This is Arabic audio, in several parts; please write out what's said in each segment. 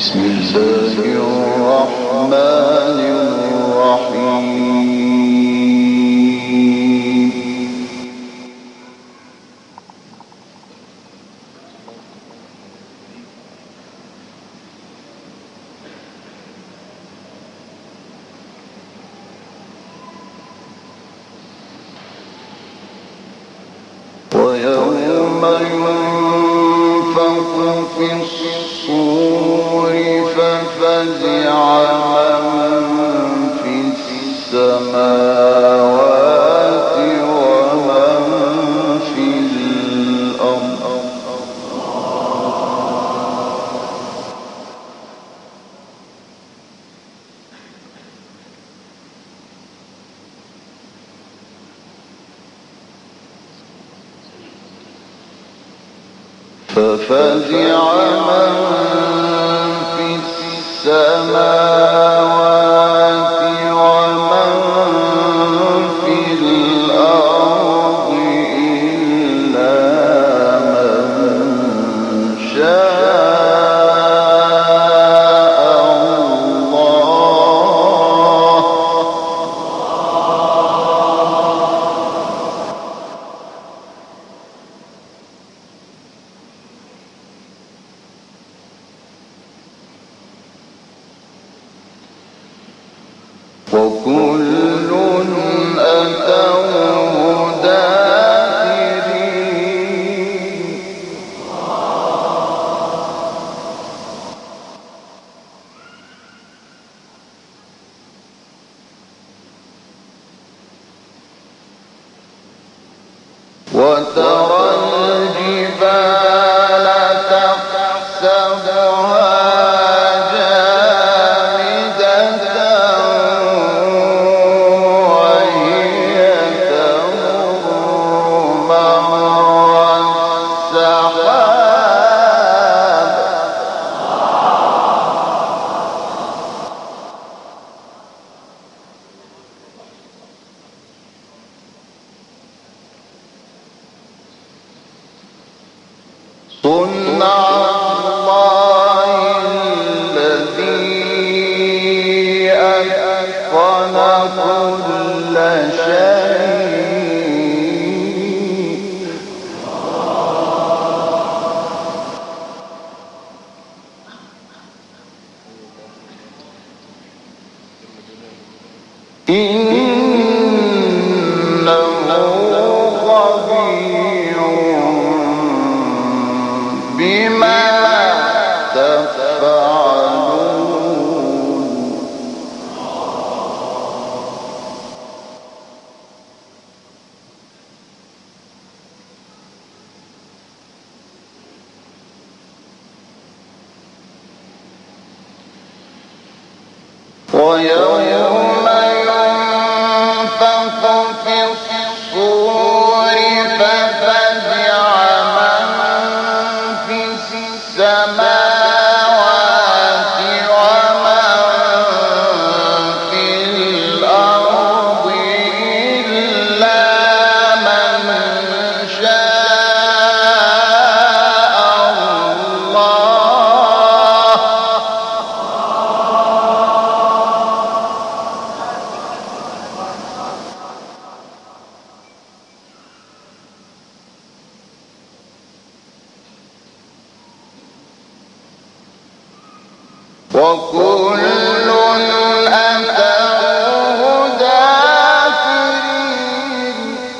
بسم الله الرحمن الرحيم. ويوم ينفخ في الصور ففزع من في السماوات ومن في الأرض ففزع من في السماوات ومن في الأرض إلا من شاء الله. وكل أتوه داخرين. وترى الجبال تحسبها صنع الله الذي أتقن كل شيء. إنه خبير بما تفعلون. ويوم ينفخ في الصور ففزع من في السماوات ومن في الأرض إلا من شاء الله. وكل أتوه داخرين.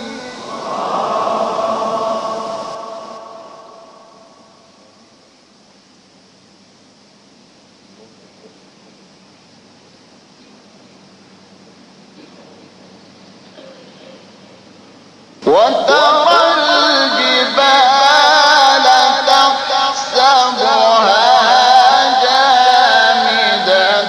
وترى الجبال تحسبها جامدة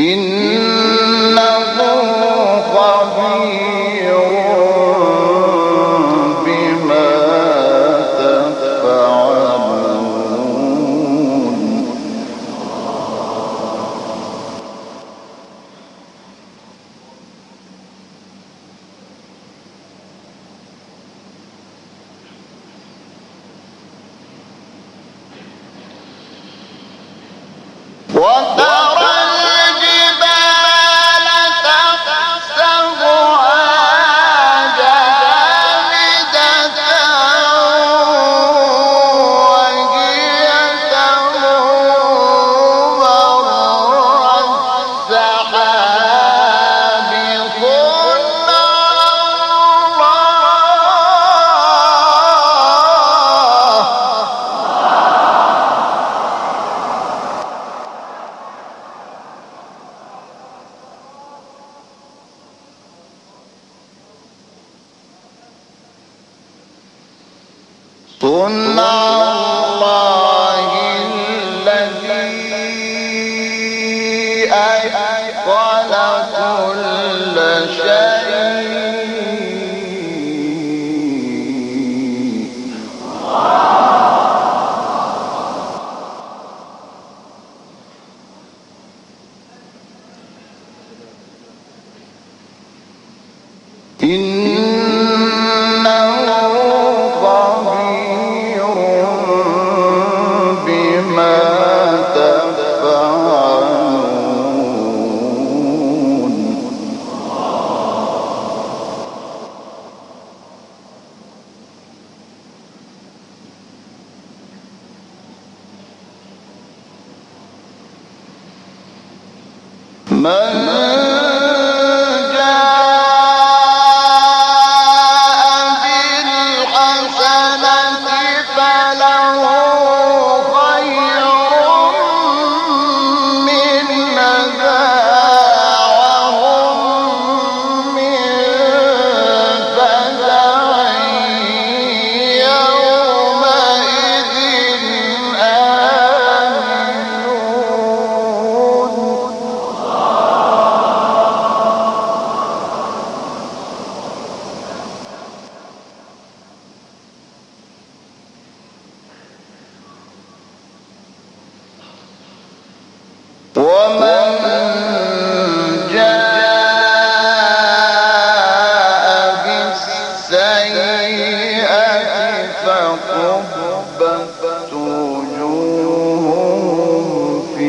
إنه خبير بما تفعلون وترى الجبال تحسبها جامدة وهي تمر مر السحاب صنع الله الذي أتقن كل شيء إنه خبير بما تفعلون من ومن جاء بالسيئة فكبت وجوههم في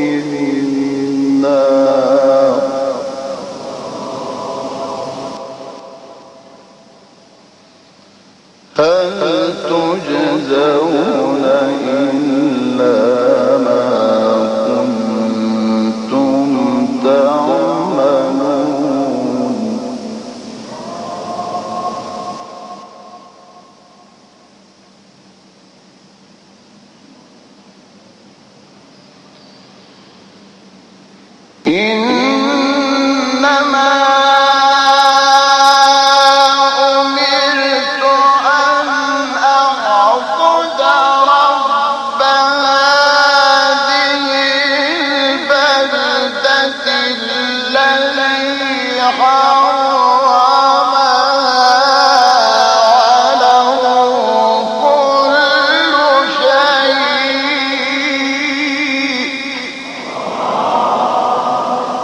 النار هل تجزون إلا ما تعملون إنما أمرت أن أعبد رب هذه البلدة الذي حرمها وله كل شيء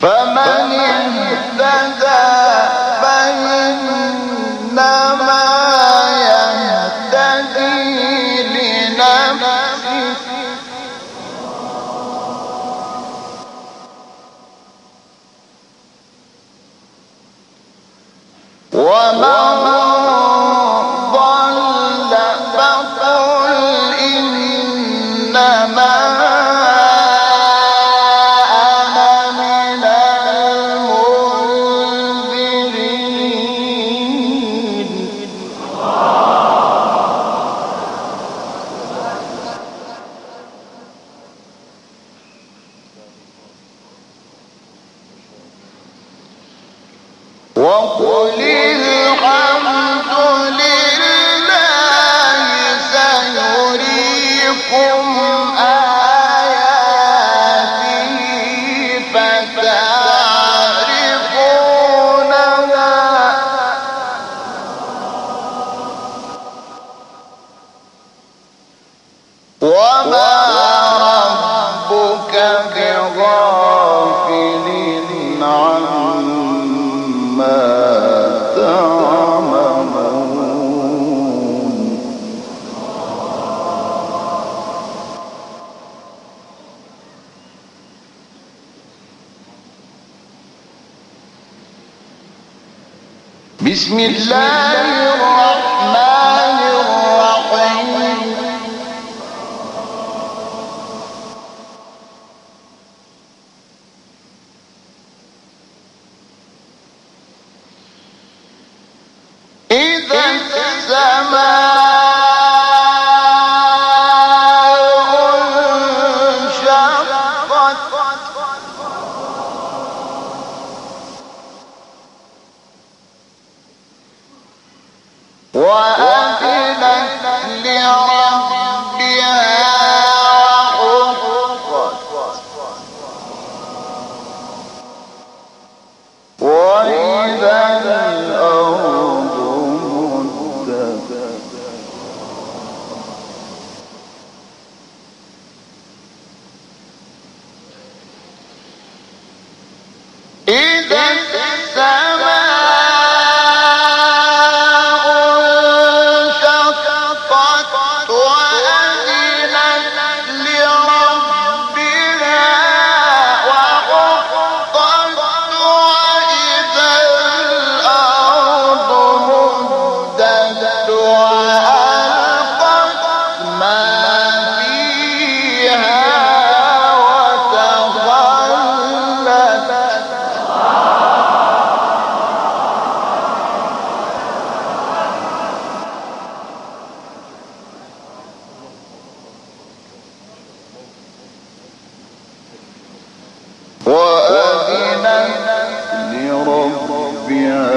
فمن اهتدى فإنما يهتدي لنفسه ومن ضل فقل إنما وقل الحمد لله سيريكم آياته فتعرفونها وما ربك بغافل عما تعملون بسم الله الرحمن الرحيم إذا السماء انشقت وأذنت لربها وحقت وإذا الأرض مدت إذا السماء انشقت وأذنت لربها وحقت وإذا الأرض مدت وألقت ما فيها وتخلت وأذنت لربها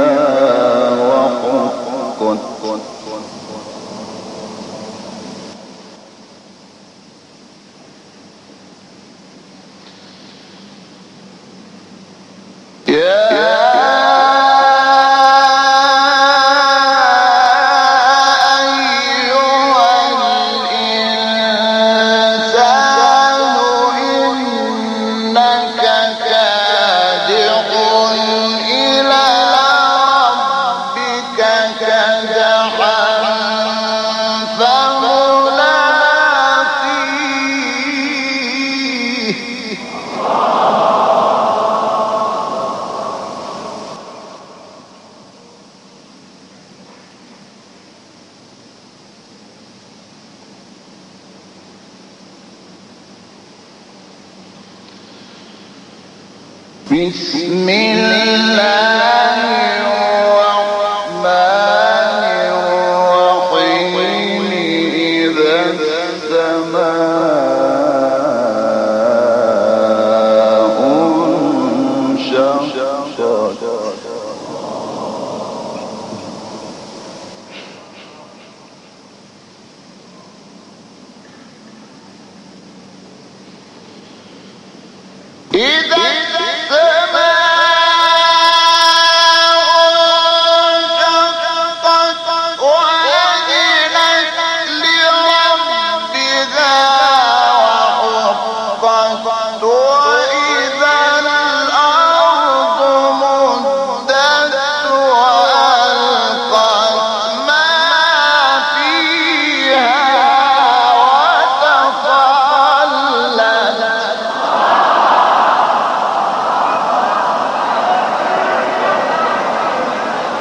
وحقت يا أيها الإنسان إنك كادح إلى ربك كدحا فملاقيه بسم الله الرحمن الرحيم إذا السماء انشقت إذا السماء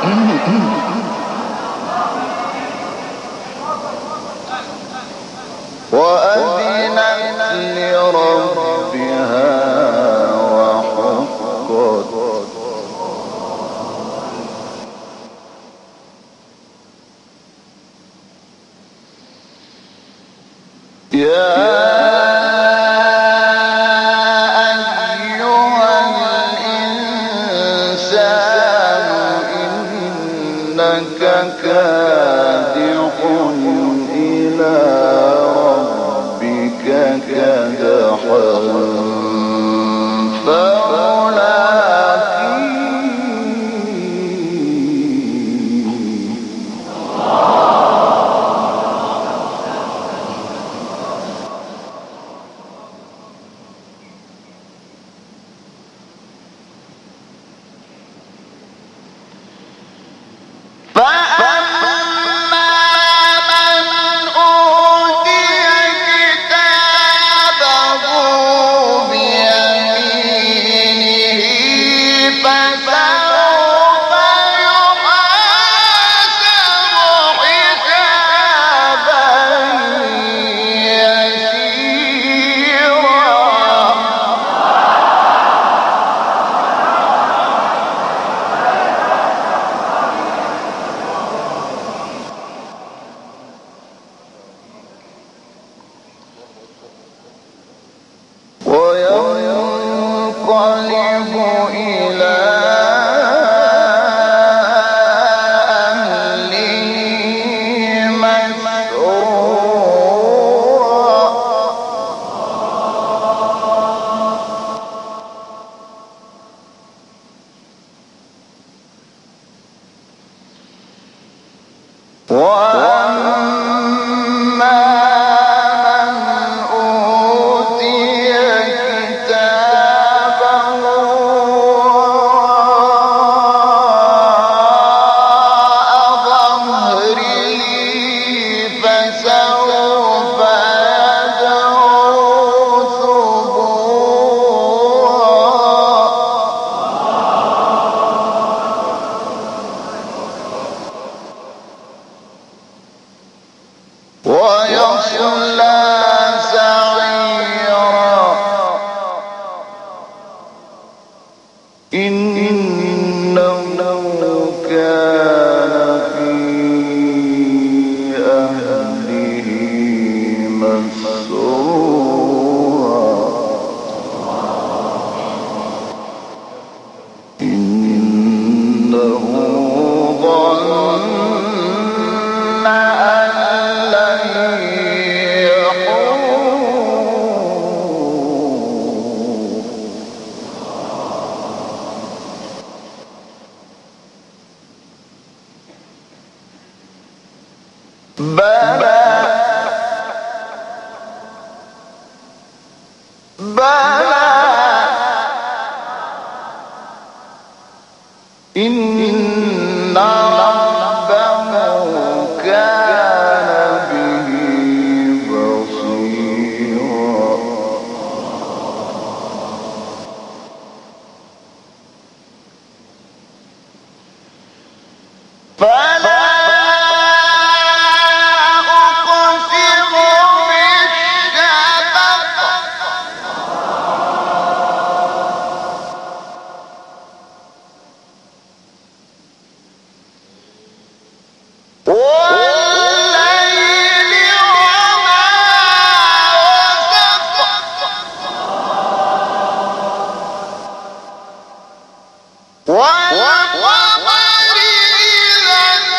وأذنت لربها وحقت يا أيها الإنسان إنك كادح إلى ربك كدحا وينقلب إلى أهله مسرورا وأما ويصلى سعيرا إنه كان في أهله مسرورا إنه ظن بلى إن ربه كان به بصيرا فلا والقمر إذا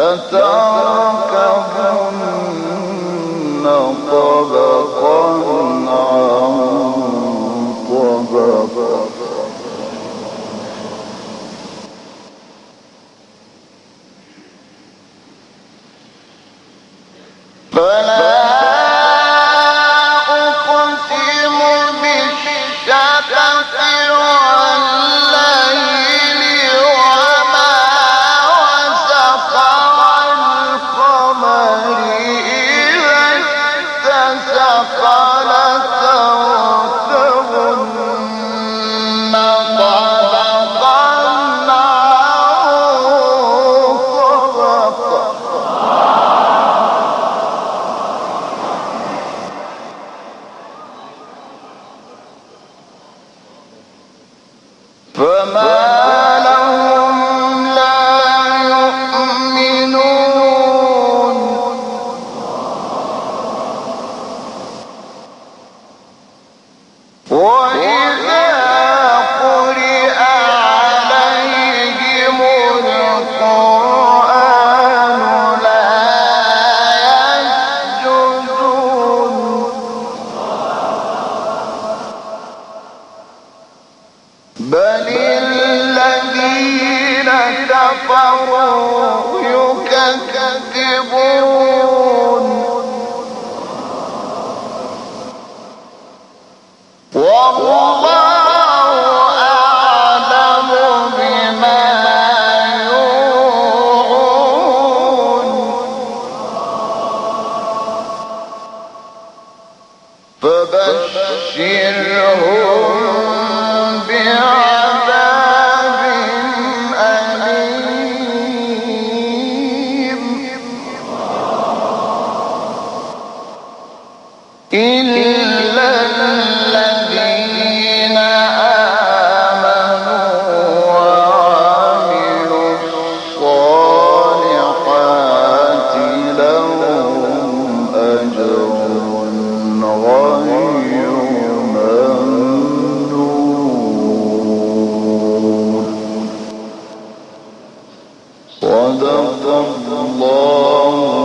لتركبن طبقا عن طبق فلا أقسم بالشفق والليل وما وسق والقمر إذا اتسق لتركبن طبقا عن طبق فما لهم لا يؤمنون وإذا قرئ عليهم القرآن لا يسجدون بل الذين كفروا يكذبون والله أعلم بما يوعون فبشرهم بعذاب أليم إلا الذين آمنوا وعملوا الصالحات لهم أجر غير ممنون صدق الله